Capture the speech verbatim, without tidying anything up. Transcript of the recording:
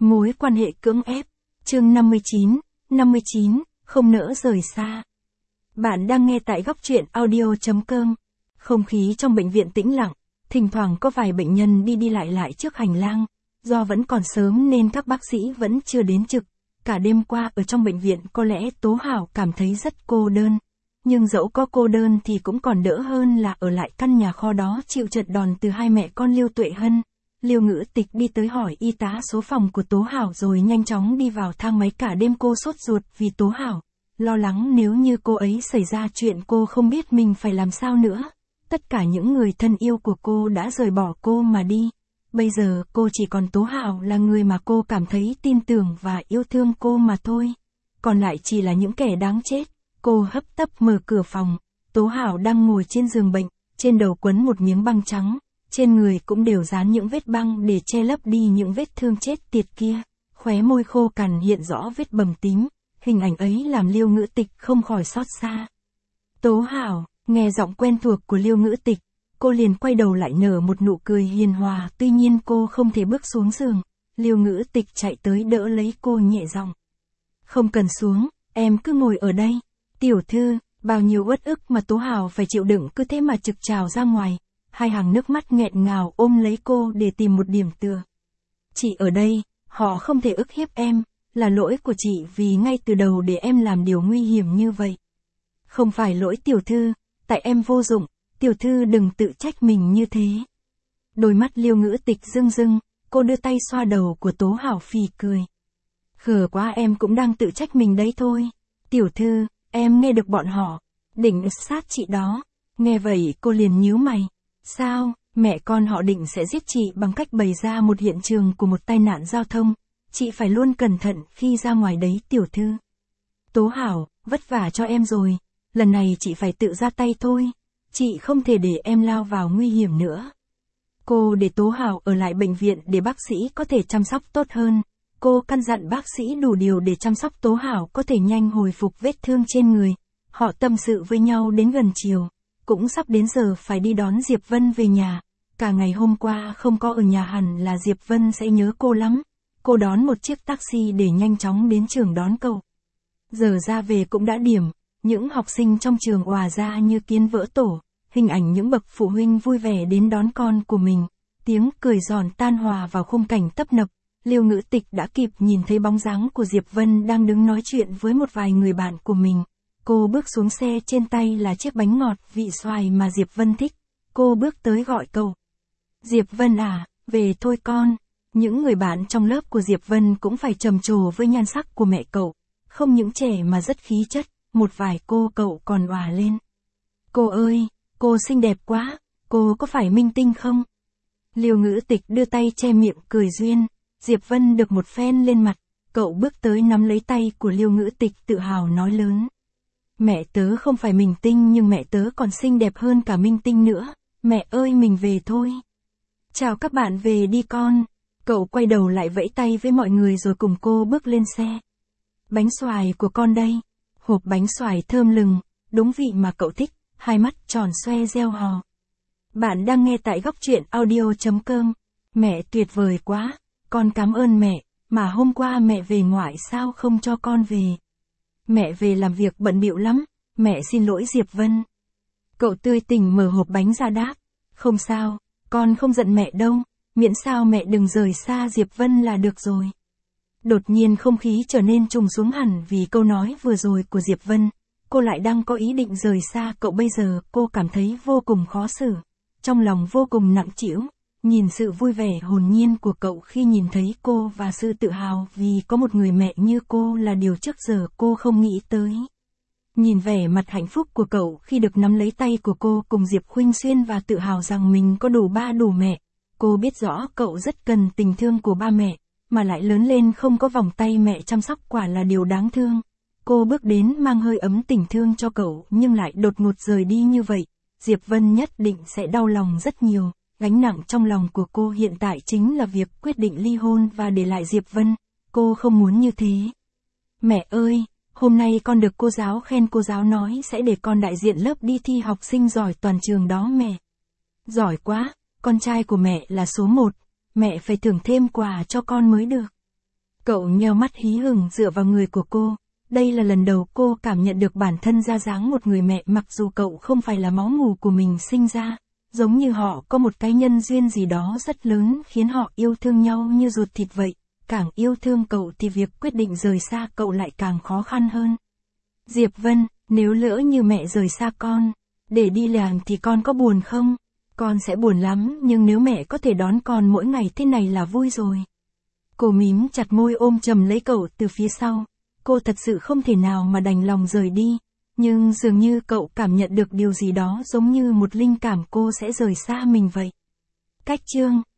Mối quan hệ cưỡng ép. Chương năm mươi chín, năm mươi chín, không nỡ rời xa. Bạn đang nghe tại góc truyện audio chấm com. Không khí trong bệnh viện tĩnh lặng, thỉnh thoảng có vài bệnh nhân đi đi lại lại trước hành lang. Do vẫn còn sớm nên các bác sĩ vẫn chưa đến trực. Cả đêm qua ở trong bệnh viện có lẽ Tố Hảo cảm thấy rất cô đơn. Nhưng dẫu có cô đơn thì cũng còn đỡ hơn là ở lại căn nhà kho đó chịu trận đòn từ hai mẹ con Liêu Tuệ Hân. Liêu Ngữ Tịch đi tới hỏi y tá số phòng của Tố Hảo rồi nhanh chóng đi vào thang máy. Cả đêm cô sốt ruột vì Tố Hảo, lo lắng nếu như cô ấy xảy ra chuyện cô không biết mình phải làm sao nữa. Tất cả những người thân yêu của cô đã rời bỏ cô mà đi. Bây giờ cô chỉ còn Tố Hảo là người mà cô cảm thấy tin tưởng và yêu thương cô mà thôi. Còn lại chỉ là những kẻ đáng chết. Cô hấp tấp mở cửa phòng. Tố Hảo đang ngồi trên giường bệnh, trên đầu quấn một miếng băng trắng. Trên người cũng đều dán những vết băng để che lấp đi những vết thương chết tiệt kia. Khóe môi khô cằn hiện rõ vết bầm tím. Hình ảnh ấy làm Liêu Ngữ Tịch không khỏi xót xa. Tố Hảo, nghe giọng quen thuộc của Liêu Ngữ Tịch, cô liền quay đầu lại nở một nụ cười hiền hòa. Tuy nhiên cô không thể bước xuống giường. Liêu Ngữ Tịch chạy tới đỡ lấy cô nhẹ giọng. Không cần xuống, em cứ ngồi ở đây. Tiểu thư, bao nhiêu uất ức mà Tố Hảo phải chịu đựng cứ thế mà trực trào ra ngoài. Hai hàng nước mắt nghẹn ngào ôm lấy cô để tìm một điểm tựa. Chị ở đây, họ không thể ức hiếp em, là lỗi của chị vì ngay từ đầu để em làm điều nguy hiểm như vậy. Không phải lỗi tiểu thư, tại em vô dụng, tiểu thư đừng tự trách mình như thế. Đôi mắt Liêu Ngữ Tịch rưng rưng, cô đưa tay xoa đầu của Tố Hảo phì cười. Khờ quá, em cũng đang tự trách mình đấy thôi. Tiểu thư, em nghe được bọn họ định sát chị đó. Nghe vậy cô liền nhíu mày. Sao, mẹ con họ định sẽ giết chị bằng cách bày ra một hiện trường của một tai nạn giao thông. Chị phải luôn cẩn thận khi ra ngoài đấy tiểu thư. Tố Hảo, vất vả cho em rồi. Lần này chị phải tự ra tay thôi. Chị không thể để em lao vào nguy hiểm nữa. Cô để Tố Hảo ở lại bệnh viện để bác sĩ có thể chăm sóc tốt hơn. Cô căn dặn bác sĩ đủ điều để chăm sóc Tố Hảo có thể nhanh hồi phục vết thương trên người. Họ tâm sự với nhau đến gần chiều. Cũng sắp đến giờ phải đi đón Diệp Vân về nhà. Cả ngày hôm qua không có ở nhà hẳn là Diệp Vân sẽ nhớ cô lắm. Cô đón một chiếc taxi để nhanh chóng đến trường đón cậu. Giờ ra về cũng đã điểm. Những học sinh trong trường òa ra như kiến vỡ tổ. Hình ảnh những bậc phụ huynh vui vẻ đến đón con của mình. Tiếng cười giòn tan hòa vào khung cảnh tấp nập. Liêu Ngữ Tịch đã kịp nhìn thấy bóng dáng của Diệp Vân đang đứng nói chuyện với một vài người bạn của mình. Cô bước xuống xe, trên tay là chiếc bánh ngọt vị xoài mà Diệp Vân thích. Cô bước tới gọi cậu. Diệp Vân à, về thôi con. Những người bạn trong lớp của Diệp Vân cũng phải trầm trồ với nhan sắc của mẹ cậu. Không những trẻ mà rất khí chất, một vài cô cậu còn òa lên. Cô ơi, cô xinh đẹp quá, cô có phải minh tinh không? Liêu Ngữ Tịch đưa tay che miệng cười duyên. Diệp Vân được một phen lên mặt, cậu bước tới nắm lấy tay của Liêu Ngữ Tịch tự hào nói lớn. Mẹ tớ không phải minh tinh nhưng mẹ tớ còn xinh đẹp hơn cả minh tinh nữa. Mẹ ơi, mình về thôi. Chào các bạn, về đi con. Cậu quay đầu lại vẫy tay với mọi người rồi cùng cô bước lên xe. Bánh xoài của con đây. Hộp bánh xoài thơm lừng, đúng vị mà cậu thích, hai mắt tròn xoe reo hò. Bạn đang nghe tại góc truyện audio chấm com. Mẹ tuyệt vời quá, con cảm ơn mẹ, mà hôm qua mẹ về ngoại sao không cho con về. Mẹ về làm việc bận bịu lắm, mẹ xin lỗi Diệp Vân. Cậu tươi tỉnh mở hộp bánh ra đáp. Không sao, con không giận mẹ đâu, miễn sao mẹ đừng rời xa Diệp Vân là được rồi. Đột nhiên không khí trở nên trùng xuống hẳn vì câu nói vừa rồi của Diệp Vân. Cô lại đang có ý định rời xa cậu. Bây giờ cô cảm thấy vô cùng khó xử, trong lòng vô cùng nặng trĩu. Nhìn sự vui vẻ hồn nhiên của cậu khi nhìn thấy cô và sự tự hào vì có một người mẹ như cô là điều trước giờ cô không nghĩ tới. Nhìn vẻ mặt hạnh phúc của cậu khi được nắm lấy tay của cô cùng Diệp Khuynh Xuyên và tự hào rằng mình có đủ ba đủ mẹ. Cô biết rõ cậu rất cần tình thương của ba mẹ, mà lại lớn lên không có vòng tay mẹ chăm sóc quả là điều đáng thương. Cô bước đến mang hơi ấm tình thương cho cậu nhưng lại đột ngột rời đi như vậy. Diệp Vân nhất định sẽ đau lòng rất nhiều. Gánh nặng trong lòng của cô hiện tại chính là việc quyết định ly hôn và để lại Diệp Vân. Cô không muốn như thế. Mẹ ơi, hôm nay con được cô giáo khen, cô giáo nói sẽ để con đại diện lớp đi thi học sinh giỏi toàn trường đó mẹ. Giỏi quá, con trai của mẹ là số một, mẹ phải thưởng thêm quà cho con mới được. Cậu nheo mắt hí hửng dựa vào người của cô. Đây là lần đầu cô cảm nhận được bản thân ra dáng một người mẹ mặc dù cậu không phải là máu mủ của mình sinh ra. Giống như họ có một cái nhân duyên gì đó rất lớn khiến họ yêu thương nhau như ruột thịt vậy. Càng yêu thương cậu thì việc quyết định rời xa cậu lại càng khó khăn hơn. Diệp Vân, nếu lỡ như mẹ rời xa con, để đi làng thì con có buồn không? Con sẽ buồn lắm, nhưng nếu mẹ có thể đón con mỗi ngày thế này là vui rồi. Cô mím chặt môi ôm chầm lấy cậu từ phía sau. Cô thật sự không thể nào mà đành lòng rời đi. Nhưng dường như cậu cảm nhận được điều gì đó giống như một linh cảm cô sẽ rời xa mình vậy. Cách chương